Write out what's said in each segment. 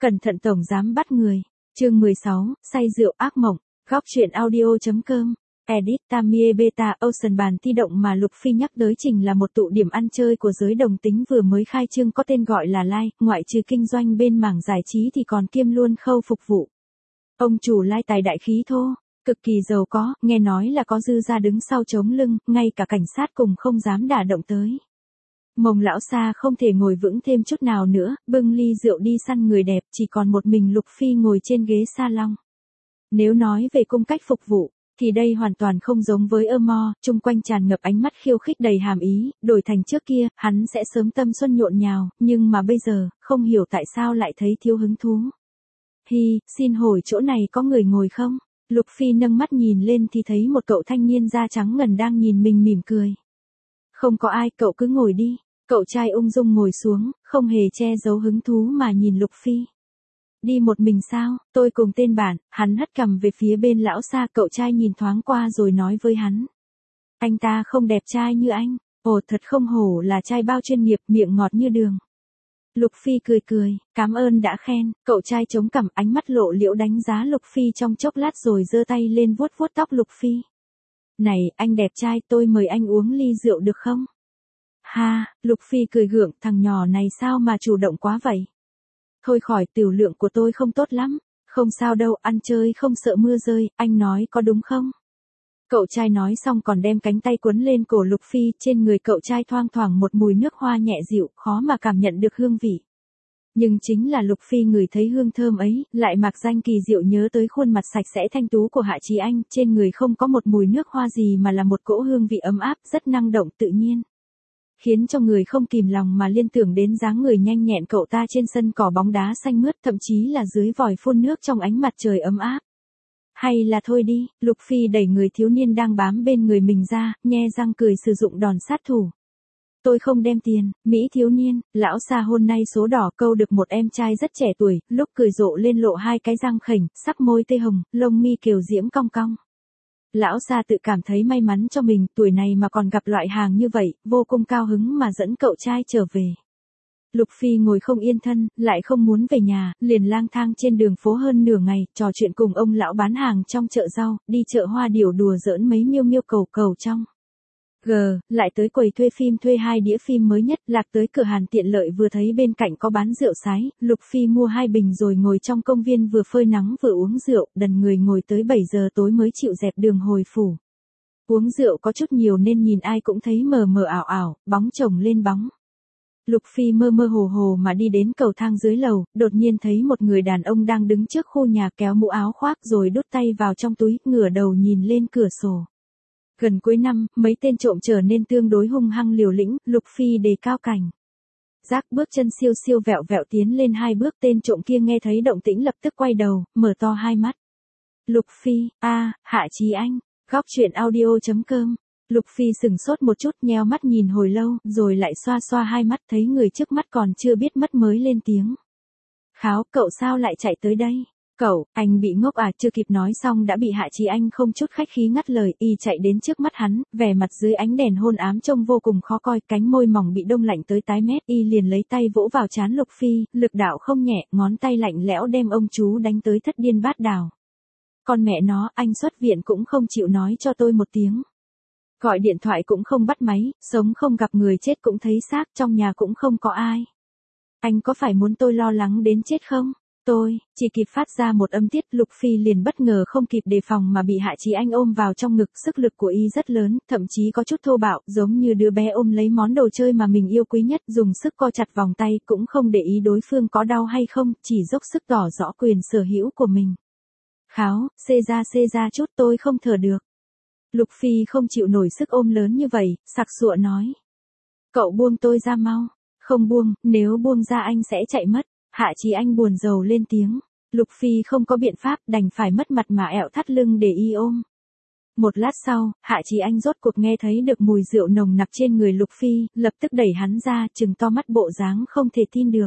Cẩn thận tổng giám bắt người. Chương 16, say rượu ác mộng. Góc truyện audio.com. Edit Tamie Beta Ocean bàn ti động mà Lục Phi nhắc tới trình là một tụ điểm ăn chơi của giới đồng tính vừa mới khai trương có tên gọi là Lai, ngoại trừ kinh doanh bên mảng giải trí thì còn kiêm luôn khâu phục vụ. Ông chủ Lai tài đại khí thô, cực kỳ giàu có, nghe nói là có dư ra đứng sau chống lưng, ngay cả cảnh sát cùng không dám đả động tới. Mông lão xa không thể ngồi vững thêm chút nào nữa, bưng ly rượu đi săn người đẹp, chỉ còn một mình Lục Phi ngồi trên ghế salon. Nếu nói về cung cách phục vụ, thì đây hoàn toàn không giống với Mo, chung quanh tràn ngập ánh mắt khiêu khích đầy hàm ý, đổi thành trước kia, hắn sẽ sớm tâm xuân nhộn nhào, nhưng mà bây giờ, không hiểu tại sao lại thấy thiếu hứng thú. Hi, xin hỏi chỗ này có người ngồi không? Lục Phi nâng mắt nhìn lên thì thấy một cậu thanh niên da trắng ngần đang nhìn mình mỉm cười. Không có ai, cậu cứ ngồi đi. Cậu trai ung dung ngồi xuống, không hề che giấu hứng thú mà nhìn Lục Phi. Đi một mình sao? Tôi cùng tên bạn. Hắn hất cằm về phía bên lão xa, cậu trai nhìn thoáng qua rồi nói với hắn. Anh ta không đẹp trai như anh. Ồ, thật không hổ là trai bao chuyên nghiệp, miệng ngọt như đường. Lục Phi cười cười, cảm ơn đã khen. Cậu trai chống cằm, ánh mắt lộ liễu đánh giá Lục Phi trong chốc lát rồi giơ tay lên vuốt vuốt tóc Lục Phi. Này, anh đẹp trai, tôi mời anh uống ly rượu được không? Ha, Lục Phi cười gượng, thằng nhỏ này sao mà chủ động quá vậy? Thôi khỏi, tiểu lượng của tôi không tốt lắm. Không sao đâu, ăn chơi không sợ mưa rơi, anh nói có đúng không? Cậu trai nói xong còn đem cánh tay quấn lên cổ Lục Phi, trên người cậu trai thoang thoảng một mùi nước hoa nhẹ dịu, khó mà cảm nhận được hương vị. Nhưng chính là Lục Phi ngửi thấy hương thơm ấy, lại mạc danh kỳ diệu nhớ tới khuôn mặt sạch sẽ thanh tú của Hạ Chí Anh, trên người không có một mùi nước hoa gì mà là một cỗ hương vị ấm áp, rất năng động tự nhiên. Khiến cho người không kìm lòng mà liên tưởng đến dáng người nhanh nhẹn cậu ta trên sân cỏ bóng đá xanh mướt, thậm chí là dưới vòi phun nước trong ánh mặt trời ấm áp. Hay là thôi đi, Lục Phi đẩy người thiếu niên đang bám bên người mình ra, nhe răng cười sử dụng đòn sát thủ. Tôi không đem tiền, Mỹ thiếu niên, lão xa hôm nay số đỏ câu được một em trai rất trẻ tuổi, lúc cười rộ lên lộ hai cái răng khểnh, sắc môi tê hồng, lông mi kiều diễm cong cong. Lão xa tự cảm thấy may mắn cho mình, tuổi này mà còn gặp loại hàng như vậy, vô cùng cao hứng mà dẫn cậu trai trở về. Lục Phi ngồi không yên thân, lại không muốn về nhà, liền lang thang trên đường phố hơn nửa ngày, trò chuyện cùng ông lão bán hàng trong chợ rau, đi chợ hoa điểu đùa giỡn mấy miêu miêu cầu cầu trong. Lại tới quầy thuê phim thuê 2 đĩa phim mới nhất, lạc tới cửa hàng tiện lợi vừa thấy bên cạnh có bán rượu sái, Lục Phi mua 2 bình rồi ngồi trong công viên vừa phơi nắng vừa uống rượu, đần người ngồi tới 7 giờ tối mới chịu dẹp đường hồi phủ. Uống rượu có chút nhiều nên nhìn ai cũng thấy mờ mờ ảo ảo, bóng chồng lên bóng. Lục Phi mơ mơ hồ hồ mà đi đến cầu thang dưới lầu, đột nhiên thấy một người đàn ông đang đứng trước khu nhà kéo mũ áo khoác rồi đút tay vào trong túi, ngửa đầu nhìn lên cửa sổ. Gần cuối năm, mấy tên trộm trở nên tương đối hung hăng liều lĩnh, Lục Phi đề cao cảnh giác, bước chân siêu siêu vẹo vẹo tiến lên 2 bước, tên trộm kia nghe thấy động tĩnh lập tức quay đầu, mở to hai mắt. Lục Phi, Hạ Chí Anh, góc truyện audio.com. Lục Phi sừng sốt một chút, nheo mắt nhìn hồi lâu, rồi lại xoa xoa hai mắt, thấy người trước mắt còn chưa biết mất mới lên tiếng. Kháo, cậu sao lại chạy tới đây? Cậu, anh bị ngốc à? Chưa kịp nói xong đã bị Hạ Chí Anh không chút khách khí ngắt lời, y chạy đến trước mắt hắn, vẻ mặt dưới ánh đèn hôn ám trông vô cùng khó coi, cánh môi mỏng bị đông lạnh tới tái mét, y liền lấy tay vỗ vào trán Lục Phi, lực đạo không nhẹ, ngón tay lạnh lẽo đem ông chú đánh tới thất điên bát đảo. Con mẹ nó, anh xuất viện cũng không chịu nói cho tôi một tiếng. Gọi điện thoại cũng không bắt máy, sống không gặp người chết cũng thấy xác, trong nhà cũng không có ai. Anh có phải muốn tôi lo lắng đến chết không? Tôi, chỉ kịp phát ra một âm tiết, Lục Phi liền bất ngờ không kịp đề phòng mà bị Hạ Chí Anh ôm vào trong ngực, sức lực của y rất lớn, thậm chí có chút thô bạo, giống như đứa bé ôm lấy món đồ chơi mà mình yêu quý nhất, dùng sức co chặt vòng tay, cũng không để ý đối phương có đau hay không, chỉ dốc sức tỏ rõ quyền sở hữu của mình. Kháo, xê ra chút, tôi không thở được. Lục Phi không chịu nổi sức ôm lớn như vậy, sặc sụa nói. Cậu buông tôi ra mau. Không buông, nếu buông ra anh sẽ chạy mất. Hạ Chí Anh buồn rầu lên tiếng. Lục Phi không có biện pháp, đành phải mất mặt mà ẹo thắt lưng để y ôm. Một lát sau, Hạ Chí Anh rốt cuộc nghe thấy được mùi rượu nồng nặc trên người Lục Phi, lập tức đẩy hắn ra, trừng to mắt bộ dáng không thể tin được.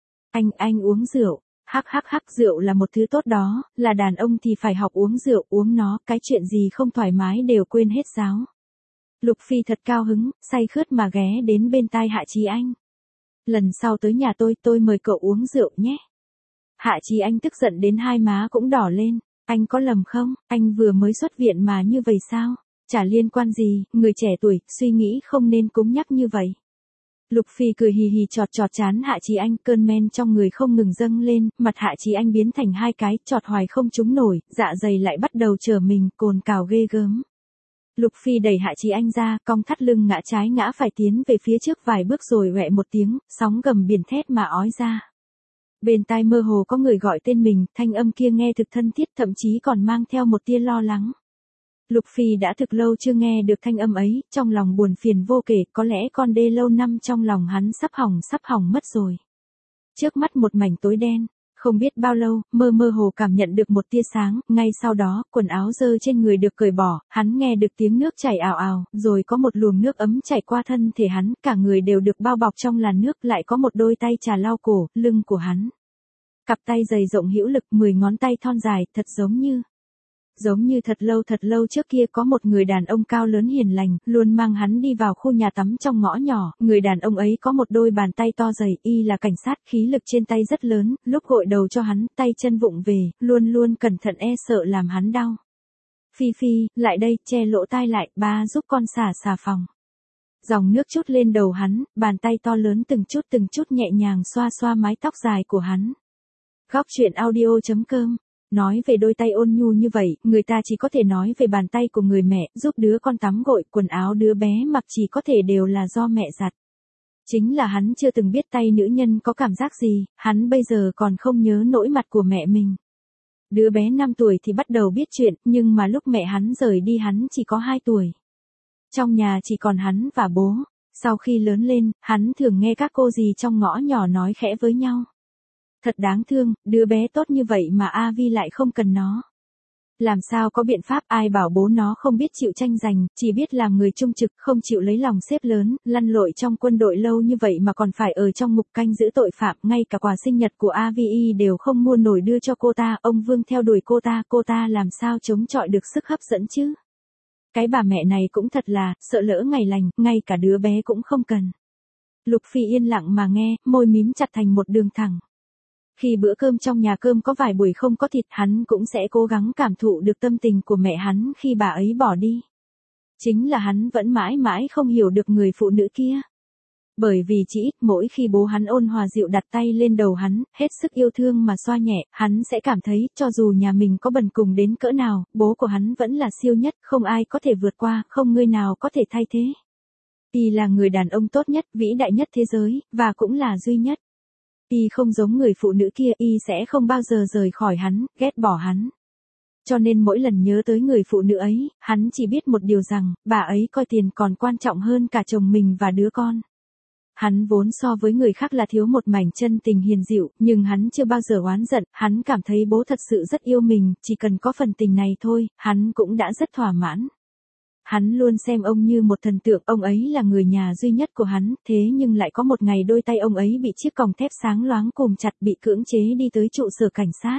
Anh uống rượu. Hắc, rượu là một thứ tốt đó, là đàn ông thì phải học uống rượu, uống nó, cái chuyện gì không thoải mái đều quên hết giáo. Lục Phi thật cao hứng, say khướt mà ghé đến bên tai Hạ Chí Anh. Lần sau tới nhà tôi mời cậu uống rượu nhé. Hạ Chí Anh tức giận đến hai má cũng đỏ lên. Anh có lầm không? Anh vừa mới xuất viện mà như vậy sao? Chả liên quan gì, người trẻ tuổi, suy nghĩ không nên cứng nhắc như vậy. Lục Phi cười hì hì chọt chọt chán Hạ Chí Anh, cơn men trong người không ngừng dâng lên, mặt Hạ Chí Anh biến thành hai cái, chọt hoài không trúng nổi, dạ dày lại bắt đầu trở mình, cồn cào ghê gớm. Lục Phi đẩy Hạ Chí Anh ra, cong thắt lưng ngã trái ngã phải tiến về phía trước vài bước rồi oẹ một tiếng, sóng gầm biển thét mà ói ra. Bên tai mơ hồ có người gọi tên mình, thanh âm kia nghe thực thân thiết, thậm chí còn mang theo một tia lo lắng. Lục Phi đã thực lâu chưa nghe được thanh âm ấy, trong lòng buồn phiền vô kể, có lẽ con đê lâu năm trong lòng hắn sắp hỏng mất rồi. Trước mắt một mảnh tối đen, không biết bao lâu, mơ hồ cảm nhận được một tia sáng, ngay sau đó, quần áo dơ trên người được cởi bỏ, hắn nghe được tiếng nước chảy ào ào, rồi có một luồng nước ấm chảy qua thân thể hắn, cả người đều được bao bọc trong làn nước, lại có một đôi tay trà lau cổ, lưng của hắn. Cặp tay dày rộng hữu lực, 10 ngón tay thon dài, thật giống như thật lâu trước kia có một người đàn ông cao lớn hiền lành, luôn mang hắn đi vào khu nhà tắm trong ngõ nhỏ, người đàn ông ấy có một đôi bàn tay to dày, y là cảnh sát, khí lực trên tay rất lớn, lúc gội đầu cho hắn, tay chân vụng về, luôn cẩn thận e sợ làm hắn đau. Phi Phi, lại đây, che lỗ tai lại, ba giúp con xả phòng. Dòng nước chút lên đầu hắn, bàn tay to lớn từng chút nhẹ nhàng xoa mái tóc dài của hắn. Góc truyện audio.com. Nói về đôi tay ôn nhu như vậy, người ta chỉ có thể nói về bàn tay của người mẹ, giúp đứa con tắm gội, quần áo đứa bé mặc chỉ có thể đều là do mẹ giặt. Chính là hắn chưa từng biết tay nữ nhân có cảm giác gì, hắn bây giờ còn không nhớ nỗi mặt của mẹ mình. Đứa bé 5 tuổi thì bắt đầu biết chuyện, nhưng mà lúc mẹ hắn rời đi hắn chỉ có 2 tuổi. Trong nhà chỉ còn hắn và bố. Sau khi lớn lên, hắn thường nghe các cô dì trong ngõ nhỏ nói khẽ với nhau. Thật đáng thương, đứa bé tốt như vậy mà A Vi lại không cần nó. Làm sao có biện pháp, ai bảo bố nó không biết chịu tranh giành, chỉ biết làm người trung trực, không chịu lấy lòng sếp lớn, lăn lội trong quân đội lâu như vậy mà còn phải ở trong ngục canh giữ tội phạm, ngay cả quà sinh nhật của A Vi đều không mua nổi đưa cho cô ta, ông Vương theo đuổi cô ta làm sao chống chọi được sức hấp dẫn chứ. Cái bà mẹ này cũng thật là, sợ lỡ ngày lành, ngay cả đứa bé cũng không cần. Lục Phi yên lặng mà nghe, môi mím chặt thành một đường thẳng. Khi bữa cơm trong nhà cơm có vài buổi không có thịt, hắn cũng sẽ cố gắng cảm thụ được tâm tình của mẹ hắn khi bà ấy bỏ đi. Chính là hắn vẫn mãi mãi không hiểu được người phụ nữ kia. Bởi vì chỉ ít mỗi khi bố hắn ôn hòa dịu đặt tay lên đầu hắn, hết sức yêu thương mà xoa nhẹ, hắn sẽ cảm thấy, cho dù nhà mình có bần cùng đến cỡ nào, bố của hắn vẫn là siêu nhất, không ai có thể vượt qua, không người nào có thể thay thế. Y là người đàn ông tốt nhất, vĩ đại nhất thế giới, và cũng là duy nhất. Y không giống người phụ nữ kia, y sẽ không bao giờ rời khỏi hắn, ghét bỏ hắn. Cho nên mỗi lần nhớ tới người phụ nữ ấy, hắn chỉ biết một điều rằng, bà ấy coi tiền còn quan trọng hơn cả chồng mình và đứa con. Hắn vốn so với người khác là thiếu một mảnh chân tình hiền dịu, nhưng hắn chưa bao giờ oán giận, hắn cảm thấy bố thật sự rất yêu mình, chỉ cần có phần tình này thôi, hắn cũng đã rất thỏa mãn. Hắn luôn xem ông như một thần tượng, ông ấy là người nhà duy nhất của hắn, thế nhưng lại có một ngày đôi tay ông ấy bị chiếc còng thép sáng loáng cùm chặt, bị cưỡng chế đi tới trụ sở cảnh sát.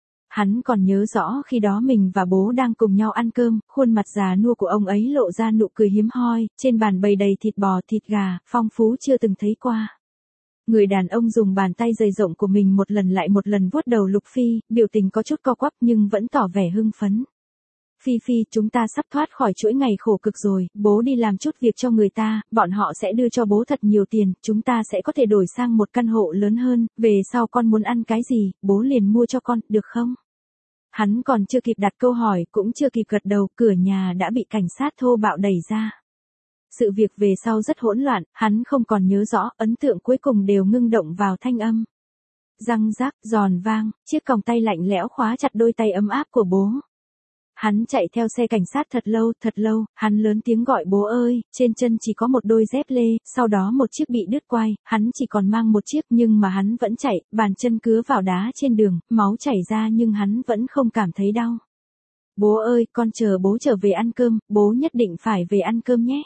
Hắn còn nhớ rõ khi đó mình và bố đang cùng nhau ăn cơm, khuôn mặt già nua của ông ấy lộ ra nụ cười hiếm hoi, trên bàn bày đầy thịt bò, thịt gà, phong phú chưa từng thấy qua. Người đàn ông dùng bàn tay dày rộng của mình một lần lại một lần vuốt đầu Lục Phi, biểu tình có chút co quắp nhưng vẫn tỏ vẻ hưng phấn. Phi Phi, chúng ta sắp thoát khỏi chuỗi ngày khổ cực rồi, bố đi làm chút việc cho người ta, bọn họ sẽ đưa cho bố thật nhiều tiền, chúng ta sẽ có thể đổi sang một căn hộ lớn hơn, về sau con muốn ăn cái gì, bố liền mua cho con, được không? Hắn còn chưa kịp đặt câu hỏi, cũng chưa kịp gật đầu, cửa nhà đã bị cảnh sát thô bạo đẩy ra. Sự việc về sau rất hỗn loạn, hắn không còn nhớ rõ, ấn tượng cuối cùng đều ngưng động vào thanh âm. Răng rác, giòn vang, chiếc còng tay lạnh lẽo khóa chặt đôi tay ấm áp của bố. Hắn chạy theo xe cảnh sát thật lâu, hắn lớn tiếng gọi bố ơi, trên chân chỉ có một đôi dép lê, sau đó một chiếc bị đứt quai, hắn chỉ còn mang một chiếc nhưng mà hắn vẫn chạy, bàn chân cứa vào đá trên đường, máu chảy ra nhưng hắn vẫn không cảm thấy đau. Bố ơi, con chờ bố trở về ăn cơm, bố nhất định phải về ăn cơm nhé.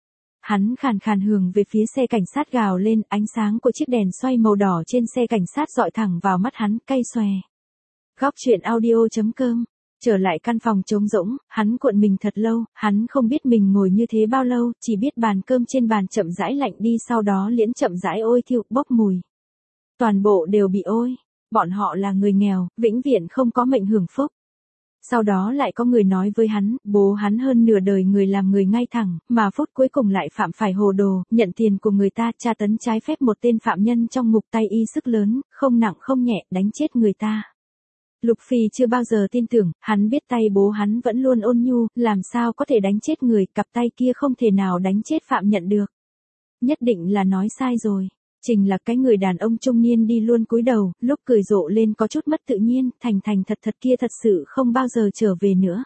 Hắn khàn khàn hướng về phía xe cảnh sát gào lên, ánh sáng của chiếc đèn xoay màu đỏ trên xe cảnh sát dọi thẳng vào mắt hắn, cay xòe. Góc truyện audio.com. Trở lại căn phòng trống rỗng, hắn cuộn mình thật lâu, hắn không biết mình ngồi như thế bao lâu, chỉ biết bàn cơm trên bàn chậm rãi lạnh đi, sau đó liễn chậm rãi ôi thiêu, bốc mùi. Toàn bộ đều bị ôi. bọn họ là người nghèo, vĩnh viễn không có mệnh hưởng phúc. Sau đó lại có người nói với hắn, bố hắn hơn nửa đời người làm người ngay thẳng, mà phút cuối cùng lại phạm phải hồ đồ, nhận tiền của người ta, tra tấn trái phép một tên phạm nhân trong ngục, tay y sức lớn, không nặng không nhẹ, đánh chết người ta. Lục Phi chưa bao giờ tin tưởng, hắn biết tay bố hắn vẫn luôn ôn nhu, làm sao có thể đánh chết người, cặp tay kia không thể nào đánh chết phạm nhận được. Nhất định là nói sai rồi. Trình là cái người đàn ông trung niên đi luôn cúi đầu, lúc cười rộ lên có chút mất tự nhiên, thành thành thật thật kia thật sự không bao giờ trở về nữa.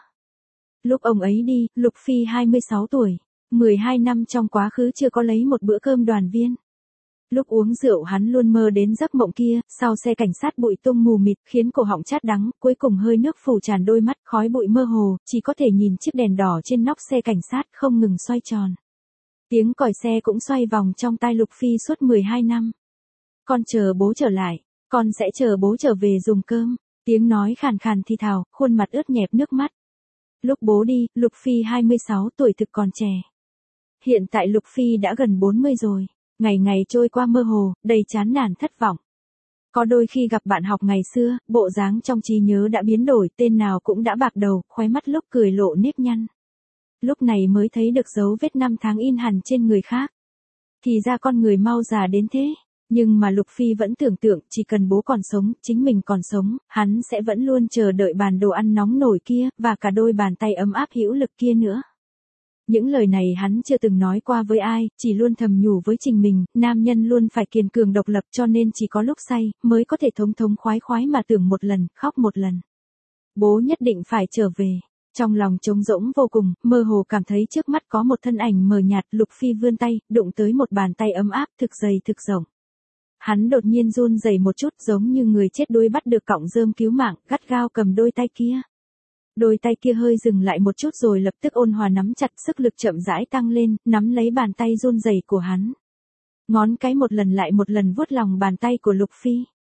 Lúc ông ấy đi, Lục Phi 26 tuổi, 12 năm trong quá khứ chưa có lấy một bữa cơm đoàn viên. Lúc uống rượu hắn luôn mơ đến giấc mộng kia, sau xe cảnh sát bụi tung mù mịt khiến cổ họng chát đắng, cuối cùng hơi nước phủ tràn đôi mắt, khói bụi mơ hồ, chỉ có thể nhìn chiếc đèn đỏ trên nóc xe cảnh sát không ngừng xoay tròn. Tiếng còi xe cũng xoay vòng trong tai Lục Phi suốt 12 năm. Con chờ bố trở lại, con sẽ chờ bố trở về dùng cơm. Tiếng nói khàn khàn thì thào, khuôn mặt ướt nhẹp nước mắt. Lúc bố đi, Lục Phi 26 tuổi thực còn trẻ. Hiện tại Lục Phi đã gần 40 rồi. Ngày ngày trôi qua mơ hồ, đầy chán nản thất vọng. Có đôi khi gặp bạn học ngày xưa, bộ dáng trong trí nhớ đã biến đổi, tên nào cũng đã bạc đầu, khóe mắt lúc cười lộ nếp nhăn. Lúc này mới thấy được dấu vết năm tháng in hằn trên người khác. Thì ra con người mau già đến thế. Nhưng mà Lục Phi vẫn tưởng tượng, chỉ cần bố còn sống, chính mình còn sống, hắn sẽ vẫn luôn chờ đợi bàn đồ ăn nóng nổi kia, và cả đôi bàn tay ấm áp hữu lực kia nữa. Những lời này hắn chưa từng nói qua với ai, chỉ luôn thầm nhủ với chính mình, nam nhân luôn phải kiên cường độc lập, cho nên chỉ có lúc say, mới có thể thống thống khoái khoái mà tưởng một lần, khóc một lần. Bố nhất định phải trở về. Trong lòng trống rỗng vô cùng, mơ hồ cảm thấy trước mắt có một thân ảnh mờ nhạt, Lục Phi vươn tay, đụng tới một bàn tay ấm áp thực dày thực rộng. Hắn đột nhiên run rẩy một chút, giống như người chết đuối bắt được cọng rơm cứu mạng, gắt gao cầm đôi tay kia. Đôi tay kia hơi dừng lại một chút rồi lập tức ôn hòa nắm chặt, sức lực chậm rãi tăng lên, nắm lấy bàn tay run rẩy của hắn. Ngón cái một lần lại một lần vuốt lòng bàn tay của Lục Phi.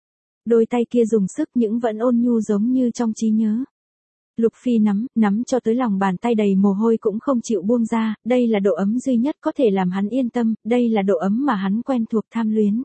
Đôi tay kia dùng sức nhưng vẫn ôn nhu giống như trong trí nhớ. Lục Phi nắm cho tới lòng bàn tay đầy mồ hôi cũng không chịu buông ra, đây là độ ấm duy nhất có thể làm hắn yên tâm, đây là độ ấm mà hắn quen thuộc tham luyến.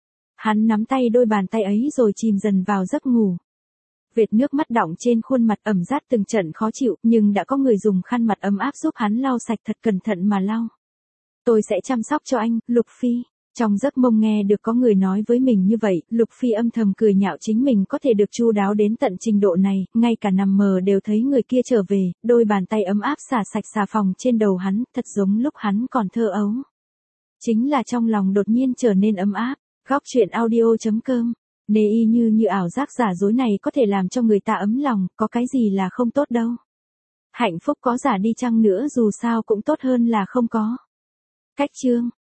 Hắn nắm tay đôi bàn tay ấy rồi chìm dần vào giấc ngủ. Vệt nước mắt đọng trên khuôn mặt ẩm rát từng trận khó chịu, nhưng đã có người dùng khăn mặt ấm áp giúp hắn lau sạch thật cẩn thận mà lau. Tôi sẽ chăm sóc cho anh, Lục Phi. Trong giấc mộng nghe được có người nói với mình như vậy, Lục Phi âm thầm cười nhạo chính mình có thể được chu đáo đến tận trình độ này, ngay cả nằm mơ đều thấy người kia trở về, đôi bàn tay ấm áp xả sạch xà phòng trên đầu hắn, thật giống lúc hắn còn thơ ấu. Chính là trong lòng đột nhiên trở nên ấm áp. Góc truyện audio.com. Nê y như ảo giác giả dối này có thể làm cho người ta ấm lòng, có cái gì là không tốt đâu. Hạnh phúc có giả đi chăng nữa dù sao cũng tốt hơn là không có. Cách chương